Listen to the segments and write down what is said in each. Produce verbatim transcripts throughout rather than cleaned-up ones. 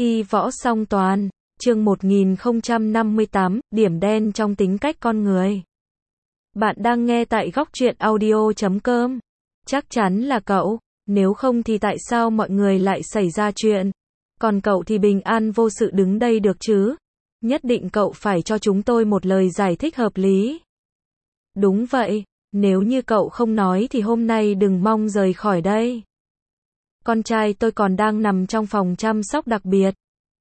Y võ song toàn, chương một nghìn không trăm năm mươi tám, điểm đen trong tính cách con người. Bạn đang nghe tại góc truyện audio chấm com. Chắc chắn là cậu, nếu không thì tại sao mọi người lại xảy ra chuyện? Còn cậu thì bình an vô sự đứng đây được chứ? Nhất định cậu phải cho chúng tôi một lời giải thích hợp lý. Đúng vậy, nếu như cậu không nói thì hôm nay đừng mong rời khỏi đây. Con trai tôi còn đang nằm trong phòng chăm sóc đặc biệt.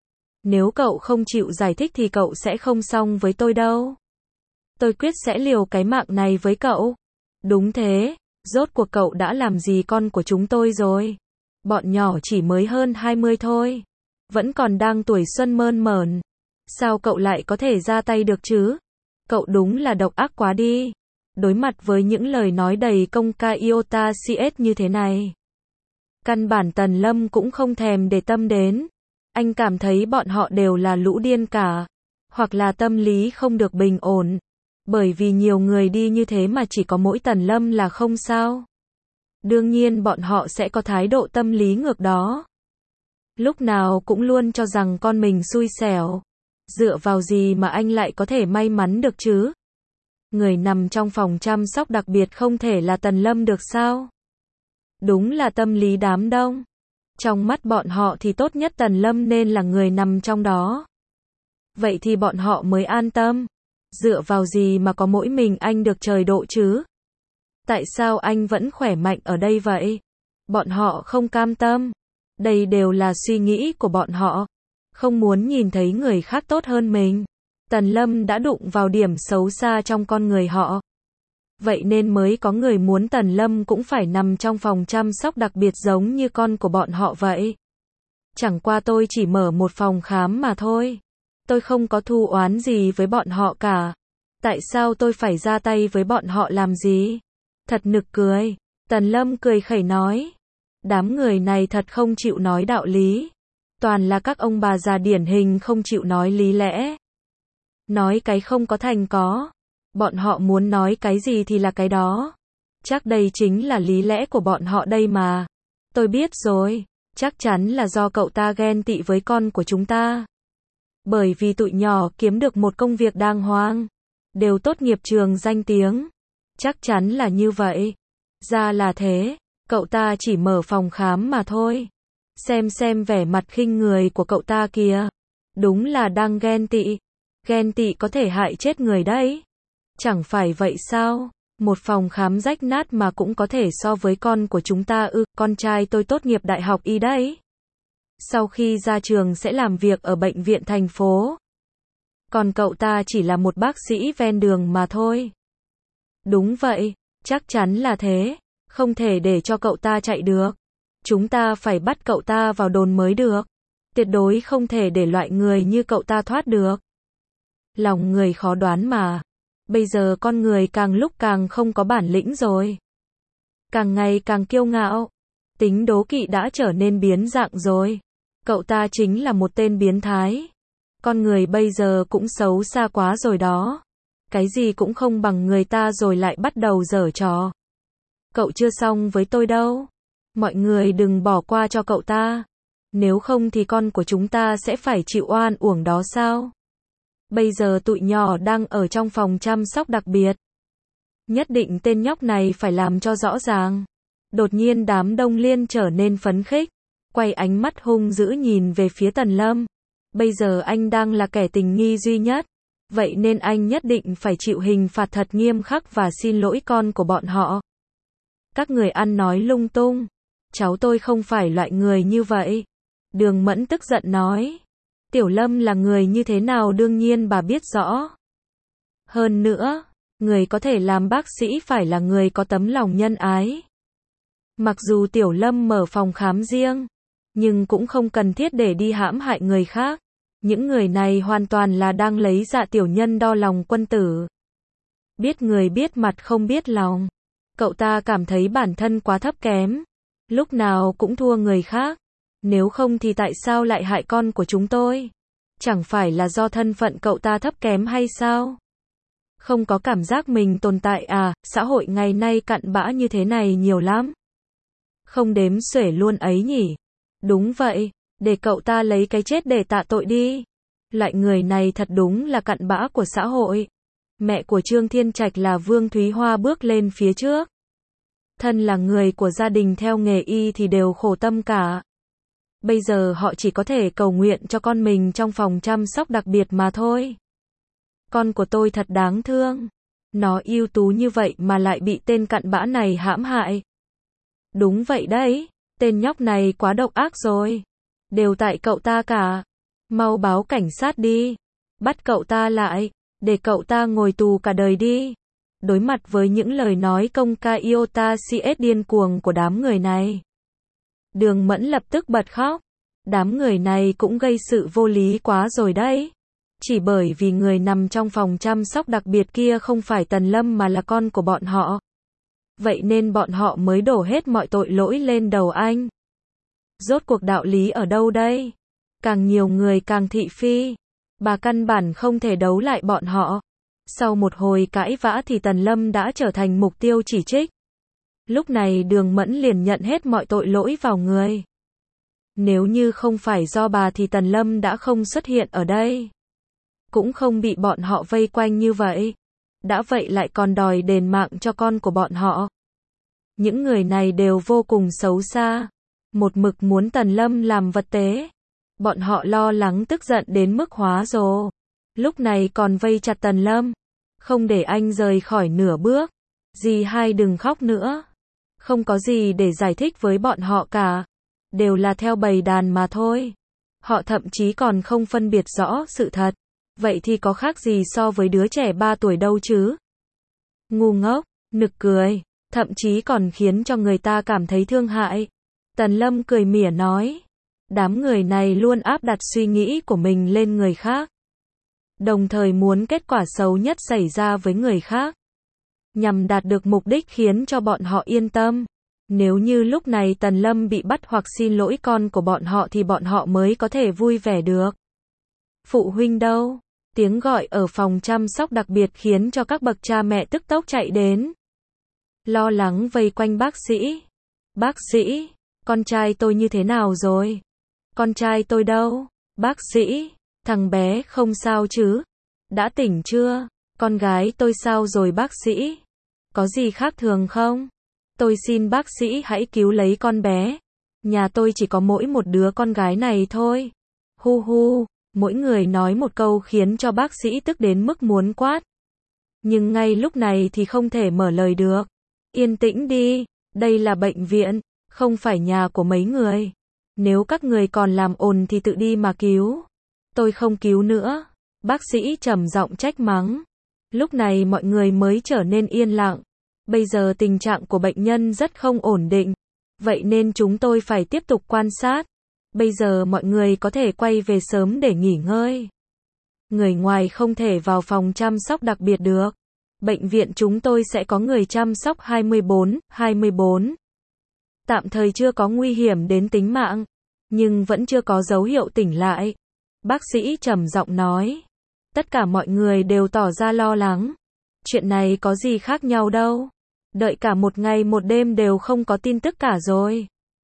Nếu cậu không chịu giải thích thì cậu sẽ không xong với tôi đâu. Tôi quyết sẽ liều cái mạng này với cậu. Đúng thế, rốt cuộc cậu đã làm gì con của chúng tôi rồi? Bọn nhỏ chỉ mới hơn hai mươi thôi. Vẫn còn đang tuổi xuân mơn mởn. Sao cậu lại có thể ra tay được chứ? Cậu đúng là độc ác quá đi. Đối mặt với những lời nói đầy công ca iota cs như thế này, căn bản Tần Lâm cũng không thèm để tâm đến. Anh cảm thấy bọn họ đều là lũ điên cả, hoặc là tâm lý không được bình ổn. Bởi vì nhiều người đi như thế mà chỉ có mỗi Tần Lâm là không sao. Đương nhiên bọn họ sẽ có thái độ tâm lý ngược đó. Lúc nào cũng luôn cho rằng con mình xui xẻo. Dựa vào gì mà anh lại có thể may mắn được chứ? Người nằm trong phòng chăm sóc đặc biệt không thể là Tần Lâm được sao? Đúng là tâm lý đám đông. Trong mắt bọn họ thì tốt nhất Tần Lâm nên là người nằm trong đó. Vậy thì bọn họ mới an tâm. Dựa vào gì mà có mỗi mình anh được trời độ chứ? Tại sao anh vẫn khỏe mạnh ở đây vậy? Bọn họ không cam tâm. Đây đều là suy nghĩ của bọn họ. Không muốn nhìn thấy người khác tốt hơn mình. Tần Lâm đã đụng vào điểm xấu xa trong con người họ. Vậy nên mới có người muốn Tần Lâm cũng phải nằm trong phòng chăm sóc đặc biệt giống như con của bọn họ vậy. Chẳng qua tôi chỉ mở một phòng khám mà thôi. Tôi không có thù oán gì với bọn họ cả. Tại sao tôi phải ra tay với bọn họ làm gì? Thật nực cười. Tần Lâm cười khẩy nói. Đám người này thật không chịu nói đạo lý. Toàn là các ông bà già điển hình không chịu nói lý lẽ. Nói cái không có thành có. Bọn họ muốn nói cái gì thì là cái đó. Chắc đây chính là lý lẽ của bọn họ đây mà. Tôi biết rồi. Chắc chắn là do cậu ta ghen tị với con của chúng ta. Bởi vì tụi nhỏ kiếm được một công việc đàng hoàng. Đều tốt nghiệp trường danh tiếng. Chắc chắn là như vậy. Ra là thế. Cậu ta chỉ mở phòng khám mà thôi. Xem xem vẻ mặt khinh người của cậu ta kìa. Đúng là đang ghen tị. Ghen tị có thể hại chết người đấy. Chẳng phải vậy sao? Một phòng khám rách nát mà cũng có thể so với con của chúng ta ư? Con trai tôi tốt nghiệp đại học y đấy. Sau khi ra trường sẽ làm việc ở bệnh viện thành phố. Còn cậu ta chỉ là một bác sĩ ven đường mà thôi. Đúng vậy, chắc chắn là thế. Không thể để cho cậu ta chạy được. Chúng ta phải bắt cậu ta vào đồn mới được. Tuyệt đối không thể để loại người như cậu ta thoát được. Lòng người khó đoán mà. Bây giờ con người càng lúc càng không có bản lĩnh rồi. Càng ngày càng kiêu ngạo. Tính đố kỵ đã trở nên biến dạng rồi. Cậu ta chính là một tên biến thái. Con người bây giờ cũng xấu xa quá rồi đó. Cái gì cũng không bằng người ta rồi lại bắt đầu giở trò. Cậu chưa xong với tôi đâu. Mọi người đừng bỏ qua cho cậu ta. Nếu không thì con của chúng ta sẽ phải chịu oan uổng đó sao? Bây giờ tụi nhỏ đang ở trong phòng chăm sóc đặc biệt. Nhất định tên nhóc này phải làm cho rõ ràng. Đột nhiên đám đông liên trở nên phấn khích. Quay ánh mắt hung dữ nhìn về phía Tần Lâm. Bây giờ anh đang là kẻ tình nghi duy nhất. Vậy nên anh nhất định phải chịu hình phạt thật nghiêm khắc và xin lỗi con của bọn họ. Các người ăn nói lung tung. Cháu tôi không phải loại người như vậy. Đường Mẫn tức giận nói. Tiểu Lâm là người như thế nào đương nhiên bà biết rõ. Hơn nữa, người có thể làm bác sĩ phải là người có tấm lòng nhân ái. Mặc dù Tiểu Lâm mở phòng khám riêng, nhưng cũng không cần thiết để đi hãm hại người khác. Những người này hoàn toàn là đang lấy dạ tiểu nhân đo lòng quân tử. Biết người biết mặt không biết lòng. Cậu ta cảm thấy bản thân quá thấp kém. Lúc nào cũng thua người khác. Nếu không thì tại sao lại hại con của chúng tôi? Chẳng phải là do thân phận cậu ta thấp kém hay sao? Không có cảm giác mình tồn tại à? Xã hội ngày nay cặn bã như thế này nhiều lắm. Không đếm xuể luôn ấy nhỉ? Đúng vậy, để cậu ta lấy cái chết để tạ tội đi. Loại người này thật đúng là cặn bã của xã hội. Mẹ của Trương Thiên Trạch là Vương Thúy Hoa bước lên phía trước. Thân là người của gia đình theo nghề y thì đều khổ tâm cả. Bây giờ họ chỉ có thể cầu nguyện cho con mình trong phòng chăm sóc đặc biệt mà thôi. Con của tôi thật đáng thương. Nó ưu tú như vậy mà lại bị tên cặn bã này hãm hại. Đúng vậy đấy, tên nhóc này quá độc ác rồi. Đều tại cậu ta cả. Mau báo cảnh sát đi. Bắt cậu ta lại, để cậu ta ngồi tù cả đời đi. Đối mặt với những lời nói công ca iota cs điên cuồng của đám người này, Đường Mẫn lập tức bật khóc. Đám người này cũng gây sự vô lý quá rồi đấy. Chỉ bởi vì người nằm trong phòng chăm sóc đặc biệt kia không phải Tần Lâm mà là con của bọn họ. Vậy nên bọn họ mới đổ hết mọi tội lỗi lên đầu anh. Rốt cuộc đạo lý ở đâu đây? Càng nhiều người càng thị phi. Bà căn bản không thể đấu lại bọn họ. Sau một hồi cãi vã thì Tần Lâm đã trở thành mục tiêu chỉ trích. Lúc này Đường Mẫn liền nhận hết mọi tội lỗi vào người. Nếu như không phải do bà thì Tần Lâm đã không xuất hiện ở đây. Cũng không bị bọn họ vây quanh như vậy. Đã vậy lại còn đòi đền mạng cho con của bọn họ. Những người này đều vô cùng xấu xa. Một mực muốn Tần Lâm làm vật tế. Bọn họ lo lắng tức giận đến mức hóa rồ. Lúc này còn vây chặt Tần Lâm. Không để anh rời khỏi nửa bước. Dì hai đừng khóc nữa. Không có gì để giải thích với bọn họ cả. Đều là theo bầy đàn mà thôi. Họ thậm chí còn không phân biệt rõ sự thật. Vậy thì có khác gì so với đứa trẻ ba tuổi đâu chứ? Ngu ngốc, nực cười, thậm chí còn khiến cho người ta cảm thấy thương hại. Tần Lâm cười mỉa nói. Đám người này luôn áp đặt suy nghĩ của mình lên người khác. Đồng thời muốn kết quả xấu nhất xảy ra với người khác. Nhằm đạt được mục đích khiến cho bọn họ yên tâm. Nếu như lúc này Tần Lâm bị bắt hoặc xin lỗi con của bọn họ thì bọn họ mới có thể vui vẻ được. Phụ huynh đâu? Tiếng gọi ở phòng chăm sóc đặc biệt khiến cho các bậc cha mẹ tức tốc chạy đến. Lo lắng vây quanh bác sĩ. Bác sĩ, con trai tôi như thế nào rồi? Con trai tôi đâu? Bác sĩ, thằng bé không sao chứ? Đã tỉnh chưa? Con gái tôi sao rồi bác sĩ? Có gì khác thường không? Tôi xin bác sĩ hãy cứu lấy con bé. Nhà tôi chỉ có mỗi một đứa con gái này thôi. Hu hu, mỗi người nói một câu khiến cho bác sĩ tức đến mức muốn quát. Nhưng ngay lúc này thì không thể mở lời được. Yên tĩnh đi, đây là bệnh viện, không phải nhà của mấy người. Nếu các người còn làm ồn thì tự đi mà cứu. Tôi không cứu nữa. Bác sĩ trầm giọng trách mắng. Lúc này mọi người mới trở nên yên lặng. Bây giờ tình trạng của bệnh nhân rất không ổn định. Vậy nên chúng tôi phải tiếp tục quan sát. Bây giờ mọi người có thể quay về sớm để nghỉ ngơi. Người ngoài không thể vào phòng chăm sóc đặc biệt được. Bệnh viện chúng tôi sẽ có người chăm sóc hai mươi bốn, hai mươi bốn. Tạm thời chưa có nguy hiểm đến tính mạng. Nhưng vẫn chưa có dấu hiệu tỉnh lại. Bác sĩ trầm giọng nói. Tất cả mọi người đều tỏ ra lo lắng. Chuyện này có gì khác nhau đâu. Đợi cả một ngày một đêm đều không có tin tức cả rồi.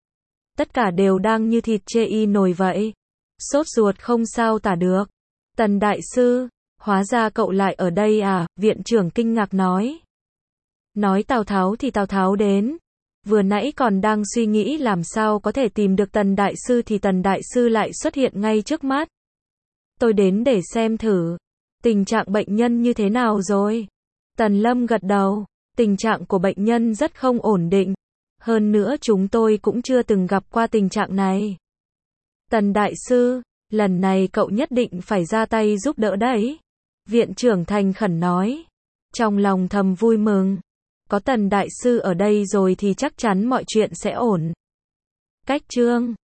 Tất cả đều đang như thịt chê y nồi vậy. Sốt ruột không sao tả được. Tần đại sư, hóa ra cậu lại ở đây à? Viện trưởng kinh ngạc nói. Nói Tào Tháo thì Tào Tháo đến. Vừa nãy còn đang suy nghĩ làm sao có thể tìm được Tần đại sư thì Tần đại sư lại xuất hiện ngay trước mắt. Tôi đến để xem thử. Tình trạng bệnh nhân như thế nào rồi? Tần Lâm gật đầu. Tình trạng của bệnh nhân rất không ổn định. Hơn nữa chúng tôi cũng chưa từng gặp qua tình trạng này. Tần đại sư, lần này cậu nhất định phải ra tay giúp đỡ đấy. Viện trưởng thành khẩn nói. Trong lòng thầm vui mừng. Có Tần đại sư ở đây rồi thì chắc chắn mọi chuyện sẽ ổn. Cách chương